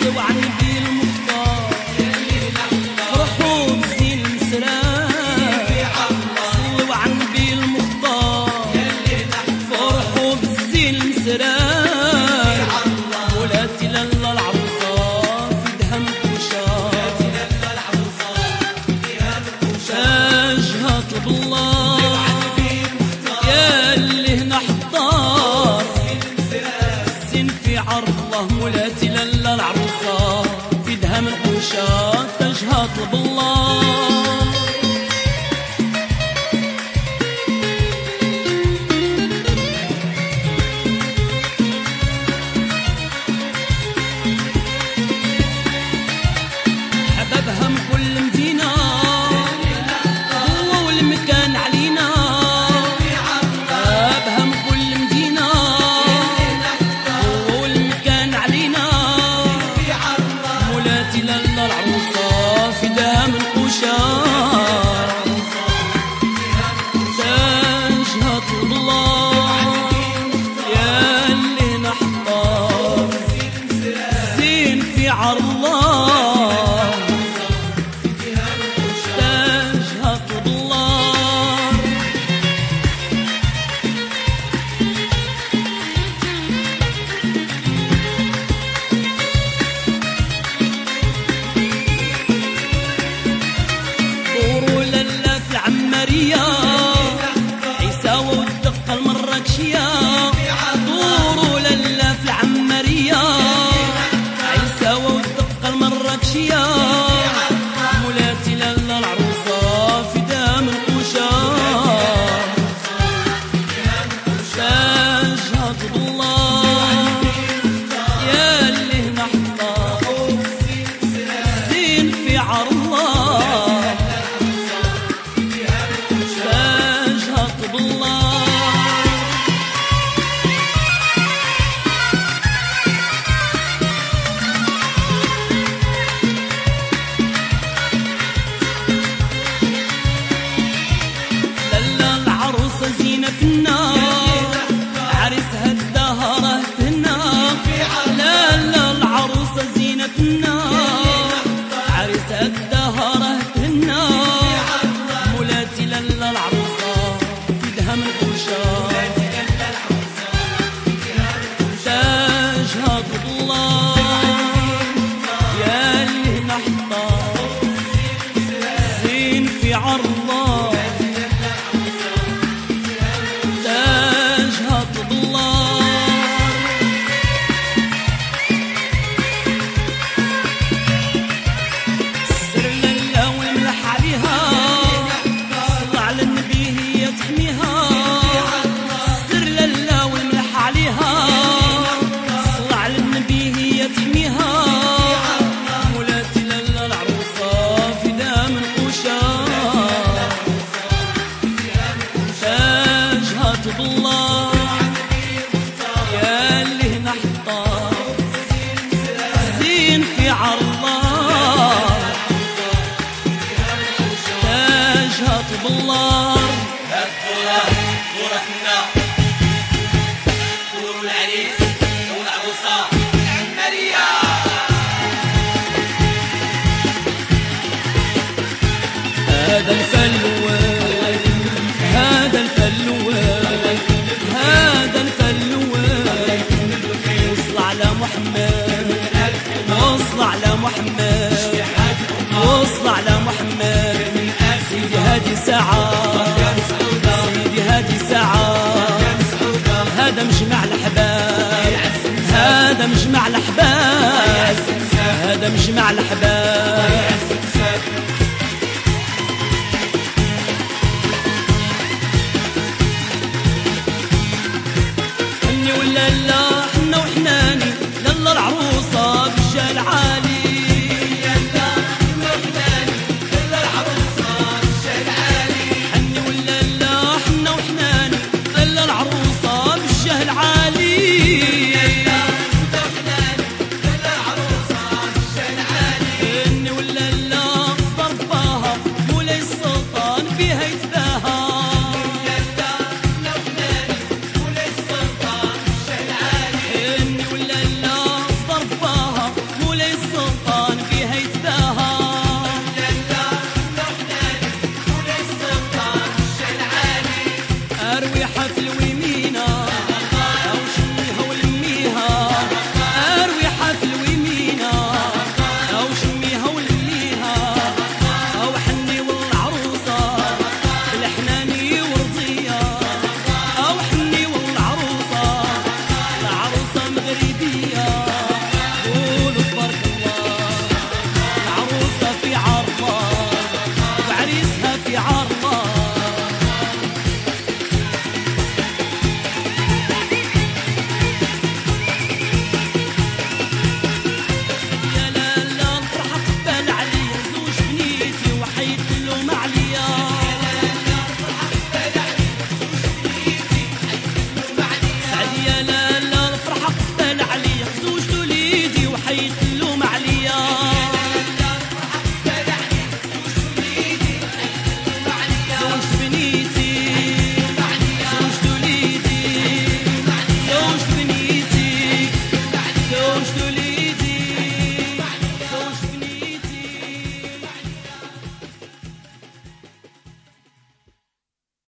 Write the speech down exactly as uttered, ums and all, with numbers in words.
مولاتي للا العروسة في دهم الحوشة تجهى طلب الله. حبابها من كل مدينة هو والمكان علينا، حبابها من كل مدينة هو والمكان علينا. مولاتي للا العروسة في دام القوشة تاجها طلب الله. يا اللي نحضر زين في عالله تاجها طلب الله. دوروا للا في العمارية عيساوة والدقة المراكشية. دوروا للا في العمارية عيساوة والدقة المراكشية. مولاتي للا العروسة في دام القوشة تاجها طلب الله. يا اللي هنا حطاه زين في عالله تاجها طلب الله. للا العروسة زينة في النار عريسها الدهر اهتنا. للا العروسة زينة في النار عريسها الدهر اهتنا. مولاتي للا العروسة في دهم القوشة تاجها طلب الله. يا اللي هنا حطاه زين في عالله تاجها طلب الله. السر للا والملح عليها صلى على النبي هي تحميها. السر للا والملح عليها صلى على النبي هي تحميها. مولاتي للا العروسة في دام القوشة تاجها طلب الله. يا اللي هنا حطاه زين في عالله تاجها طلب الله. هذا الفلوان هذا الفلوان هذا الفلوان وصل على محمد وصل على محمد وصل على محمد. سيدي هادي ساعة سيدي هادي ساعة هذا مجمع الأحباب هذا مجمع الأحباب هذا مجمع الأحباب.